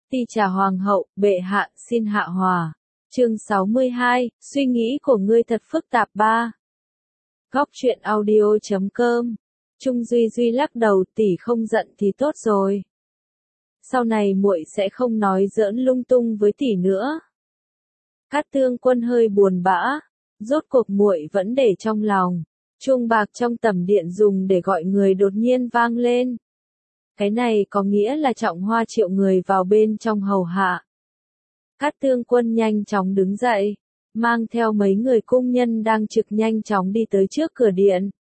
Ti trà hoàng hậu, bệ hạ, xin hạ hòa. Chương 62, suy nghĩ của ngươi thật phức tạp ba. Góc truyện audio.com. Trung Duy Duy lắc đầu, tỷ không giận thì tốt rồi. Sau này muội sẽ không nói giỡn lung tung với tỷ nữa. Cát Tương Quân hơi buồn bã, rốt cuộc muội vẫn để trong lòng. Chuông bạc trong tầm điện dùng để gọi người đột nhiên vang lên. Cái này có nghĩa là Trọng Hoa triệu người vào bên trong hầu hạ. Cát Tương Quân nhanh chóng đứng dậy, mang theo mấy người cung nhân đang trực nhanh chóng đi tới trước cửa điện.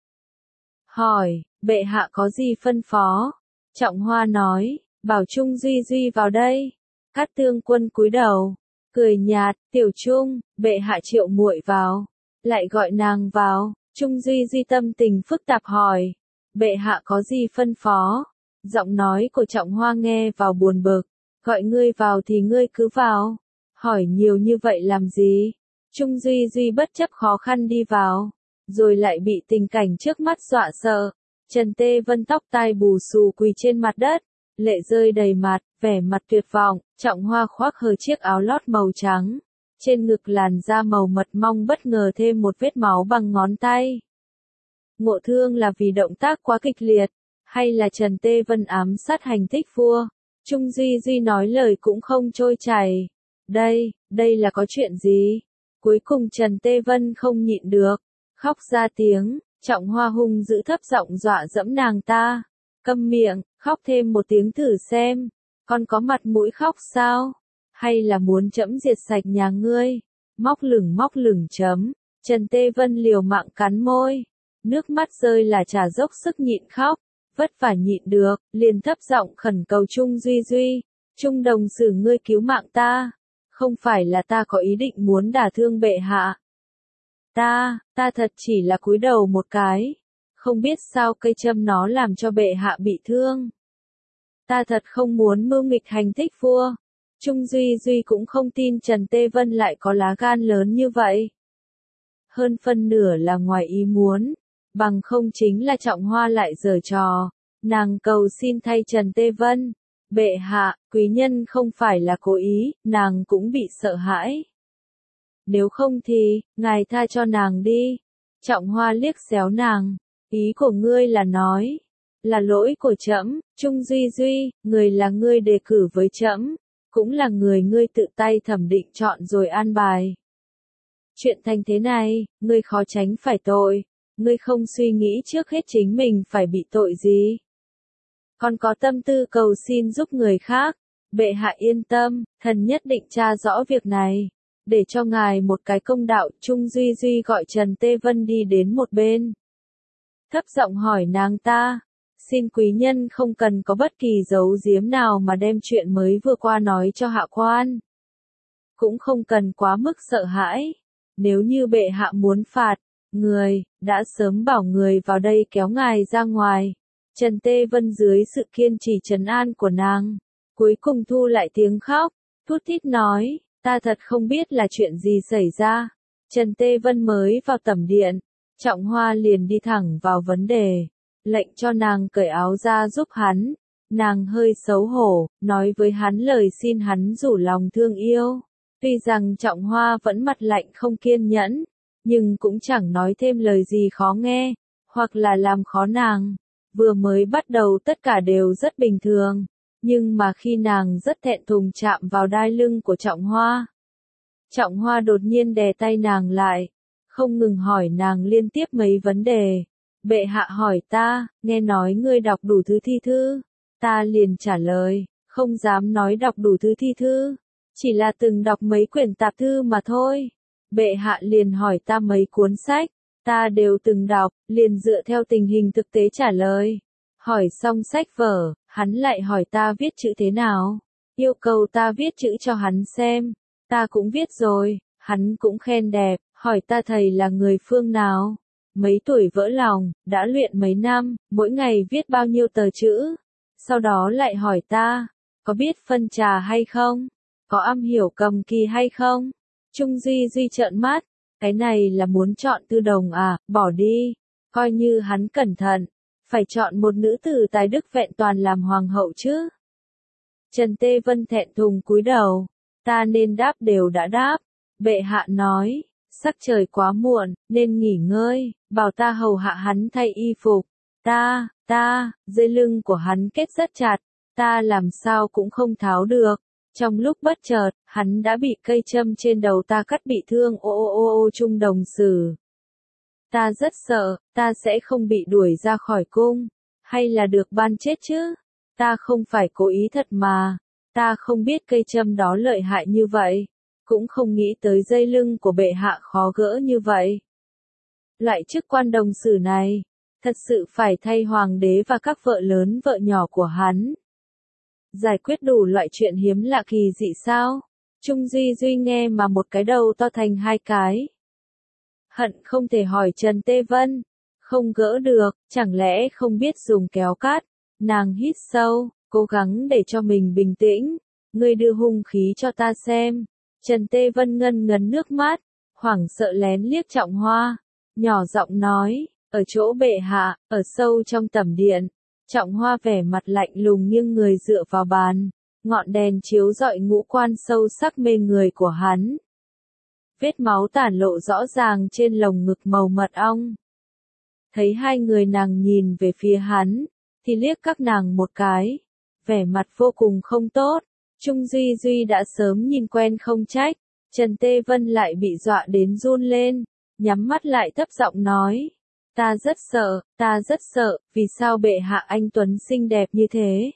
Hỏi, bệ hạ có gì phân phó? Trọng Hoa nói, bảo Trung Duy Duy vào đây. Cát Tương Quân cúi đầu, cười nhạt, tiểu Trung, bệ hạ triệu muội vào, lại gọi nàng vào. Trung Duy Duy tâm tình phức tạp hỏi, bệ hạ có gì phân phó? Giọng nói của Trọng Hoa nghe vào buồn bực, gọi ngươi vào thì ngươi cứ vào, hỏi nhiều như vậy làm gì? Trung Duy Duy bất chấp khó khăn đi vào, rồi lại bị tình cảnh trước mắt dọa sợ. Trần Tê Vân tóc tai bù xù quỳ trên mặt đất, lệ rơi đầy mặt, vẻ mặt tuyệt vọng. Trọng Hoa khoác hờ chiếc áo lót màu trắng, trên ngực làn da màu mật mong bất ngờ thêm một vết máu bằng ngón tay. Ngộ thương là vì động tác quá kịch liệt, hay là Trần Tê Vân ám sát hành thích vua? Trung Duy Duy nói lời cũng không trôi chảy. Đây là có chuyện gì? Cuối cùng Trần Tê Vân không nhịn được, khóc ra tiếng. Trọng Hoa hung giữ thấp giọng dọa dẫm nàng ta. Câm miệng, khóc thêm một tiếng thử xem. Con có mặt mũi khóc sao? Hay là muốn trẫm diệt sạch nhà ngươi? Móc lửng chấm. Trần Tê Vân liều mạng cắn môi. Nước mắt rơi là trả dốc sức nhịn khóc. Vất vả nhịn được, liền thấp giọng khẩn cầu Trung Duy Duy. Trung đồng sử ngươi cứu mạng ta. Không phải là ta có ý định muốn đả thương bệ hạ. Ta thật chỉ là cúi đầu một cái. Không biết sao cây châm nó làm cho bệ hạ bị thương. Ta thật không muốn mưu nghịch hành thích vua. Trung Duy Duy cũng không tin Trần Tê Vân lại có lá gan lớn như vậy. Hơn phân nửa là ngoài ý muốn. Bằng không chính là Trọng Hoa lại giở trò. Nàng cầu xin thay Trần Tê Vân. Bệ hạ, quý nhân không phải là cố ý, nàng cũng bị sợ hãi. Nếu không thì, ngài tha cho nàng đi. Trọng Hoa liếc xéo nàng. Ý của ngươi là nói. Là lỗi của trẫm. Trung Duy Duy, người là ngươi đề cử với trẫm, cũng là người ngươi tự tay thẩm định chọn rồi an bài. Chuyện thành thế này, ngươi khó tránh phải tội. Ngươi không suy nghĩ trước hết chính mình phải bị tội gì. Còn có tâm tư cầu xin giúp người khác. Bệ hạ yên tâm, thần nhất định tra rõ việc này. Để cho ngài một cái công đạo. Trung Duy Duy gọi Trần Tê Vân đi đến một bên. Thấp giọng hỏi nàng ta. Xin quý nhân không cần có bất kỳ giấu giếm nào mà đem chuyện mới vừa qua nói cho hạ quan. Cũng không cần quá mức sợ hãi. Nếu như bệ hạ muốn phạt, người, đã sớm bảo người vào đây kéo ngài ra ngoài. Trần Tê Vân dưới sự kiên trì trấn an của nàng, cuối cùng thu lại tiếng khóc, thút thít nói, ta thật không biết là chuyện gì xảy ra. Trần Tê Vân mới vào tẩm điện, Trọng Hoa liền đi thẳng vào vấn đề, lệnh cho nàng cởi áo ra giúp hắn. Nàng hơi xấu hổ, nói với hắn lời xin hắn rủ lòng thương yêu. Tuy rằng Trọng Hoa vẫn mặt lạnh không kiên nhẫn, nhưng cũng chẳng nói thêm lời gì khó nghe, hoặc là làm khó nàng. Vừa mới bắt đầu tất cả đều rất bình thường, nhưng mà khi nàng rất thẹn thùng chạm vào đai lưng của Trọng Hoa đột nhiên đè tay nàng lại, không ngừng hỏi nàng liên tiếp mấy vấn đề. Bệ hạ hỏi ta, nghe nói ngươi đọc đủ thứ thi thư, ta liền trả lời, không dám nói đọc đủ thứ thi thư, chỉ là từng đọc mấy quyển tạp thư mà thôi. Bệ hạ liền hỏi ta mấy cuốn sách. Ta đều từng đọc, liền dựa theo tình hình thực tế trả lời. Hỏi xong sách vở, hắn lại hỏi ta viết chữ thế nào. Yêu cầu ta viết chữ cho hắn xem. Ta cũng viết rồi, hắn cũng khen đẹp, hỏi ta thầy là người phương nào. Mấy tuổi vỡ lòng, đã luyện mấy năm, mỗi ngày viết bao nhiêu tờ chữ. Sau đó lại hỏi ta, có biết phân trà hay không? Có am hiểu cầm kỳ hay không? Trung Duy Duy trợn mắt. Cái này là muốn chọn tư đồng à, bỏ đi. Coi như hắn cẩn thận. Phải chọn một nữ tử tài đức vẹn toàn làm hoàng hậu chứ. Trần Tê Vân thẹn thùng cúi đầu. Ta nên đáp đều đã đáp. Bệ hạ nói, sắc trời quá muộn, nên nghỉ ngơi, bảo ta hầu hạ hắn thay y phục. Dây lưng của hắn kết rất chặt, ta làm sao cũng không tháo được. Trong lúc bất chợt, hắn đã bị cây châm trên đầu ta cắt bị thương. Trung đồng sử. Ta rất sợ, ta sẽ không bị đuổi ra khỏi cung, hay là được ban chết chứ? Ta không phải cố ý thật mà, ta không biết cây châm đó lợi hại như vậy, cũng không nghĩ tới dây lưng của bệ hạ khó gỡ như vậy. Loại chức quan đồng sử này, thật sự phải thay hoàng đế và các vợ lớn vợ nhỏ của hắn. Giải quyết đủ loại chuyện hiếm lạ kỳ dị sao? Trung Duy Duy nghe mà một cái đầu to thành hai cái. Hận không thể hỏi Trần Tê Vân, không gỡ được, chẳng lẽ không biết dùng kéo cắt? Nàng hít sâu, cố gắng để cho mình bình tĩnh. Ngươi đưa hung khí cho ta xem. Trần Tê Vân ngân ngấn nước mắt, hoảng sợ lén liếc Trọng Hoa, nhỏ giọng nói, ở chỗ bệ hạ, ở sâu trong tẩm điện. Trọng Hoa vẻ mặt lạnh lùng nghiêng người dựa vào bàn, ngọn đèn chiếu rọi ngũ quan sâu sắc mê người của hắn. Vết máu tản lộ rõ ràng trên lồng ngực màu mật ong. Thấy hai người nàng nhìn về phía hắn, thì liếc các nàng một cái, vẻ mặt vô cùng không tốt. Trung Duy Duy đã sớm nhìn quen không trách, Trần Tê Vân lại bị dọa đến run lên, nhắm mắt lại thấp giọng nói, ta rất sợ, vì sao bệ hạ anh Tuấn xinh đẹp như thế?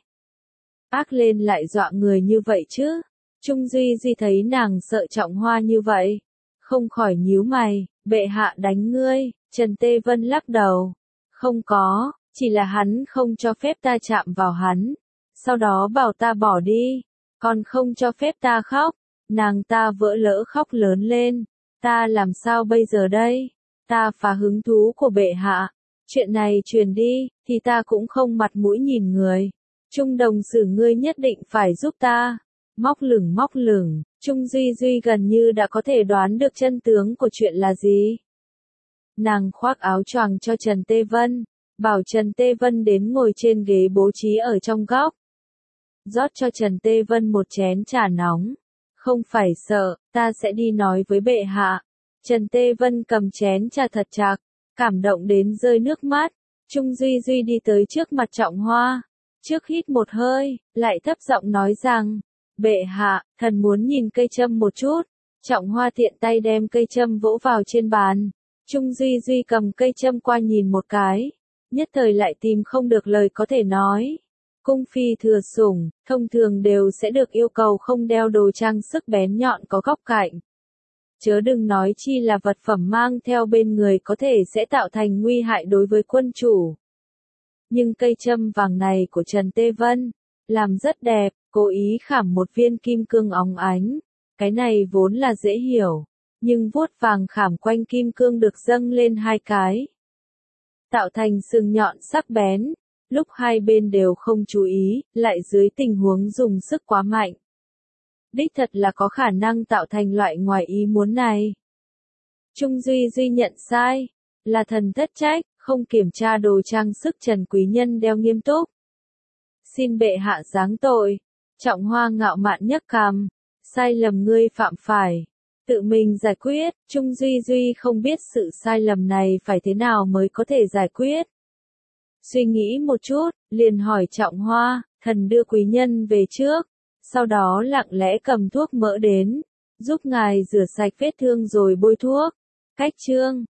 Ác lên lại dọa người như vậy chứ? Trung Duy Duy thấy nàng sợ Trọng Hoa như vậy, không khỏi nhíu mày, bệ hạ đánh ngươi. Trần Tê Vân lắc đầu, không có, chỉ là hắn không cho phép ta chạm vào hắn, sau đó bảo ta bỏ đi, còn không cho phép ta khóc. Nàng ta vỡ lỡ khóc lớn lên, ta làm sao bây giờ đây? Ta phá hứng thú của bệ hạ, chuyện này truyền đi, thì ta cũng không mặt mũi nhìn người. Trung đồng sử ngươi nhất định phải giúp ta. Móc lửng, Trung Duy Duy gần như đã có thể đoán được chân tướng của chuyện là gì. Nàng khoác áo choàng cho Trần Tê Vân, bảo Trần Tê Vân đến ngồi trên ghế bố trí ở trong góc. Rót cho Trần Tê Vân một chén trà nóng. Không phải sợ, ta sẽ đi nói với bệ hạ. Trần Tê Vân cầm chén trà thật chặt, cảm động đến rơi nước mắt. Trung Duy Duy đi tới trước mặt Trọng Hoa, trước hít một hơi, lại thấp giọng nói rằng, bệ hạ, thần muốn nhìn cây châm một chút. Trọng Hoa tiện tay đem cây châm vỗ vào trên bàn. Trung Duy Duy cầm cây châm qua nhìn một cái, nhất thời lại tìm không được lời có thể nói. Cung phi thừa sủng, thông thường đều sẽ được yêu cầu không đeo đồ trang sức bén nhọn có góc cạnh. Chớ đừng nói chi là vật phẩm mang theo bên người có thể sẽ tạo thành nguy hại đối với quân chủ. Nhưng cây châm vàng này của Trần Tê Vân, làm rất đẹp, cố ý khảm một viên kim cương óng ánh. Cái này vốn là dễ hiểu, nhưng vuốt vàng khảm quanh kim cương được dâng lên hai cái, tạo thành sừng nhọn sắc bén. Lúc hai bên đều không chú ý, lại dưới tình huống dùng sức quá mạnh, đích thật là có khả năng tạo thành loại ngoài ý muốn này. Trung Duy Duy nhận sai, là thần thất trách, không kiểm tra đồ trang sức Trần quý nhân đeo nghiêm túc. Xin bệ hạ giáng tội. Trọng Hoa ngạo mạn nhấc cằm, sai lầm ngươi phạm phải, tự mình giải quyết. Trung Duy Duy không biết sự sai lầm này phải thế nào mới có thể giải quyết. Suy nghĩ một chút, liền hỏi Trọng Hoa, thần đưa quý nhân về trước, sau đó lặng lẽ cầm thuốc mỡ đến, giúp ngài rửa sạch vết thương rồi bôi thuốc. Cách chương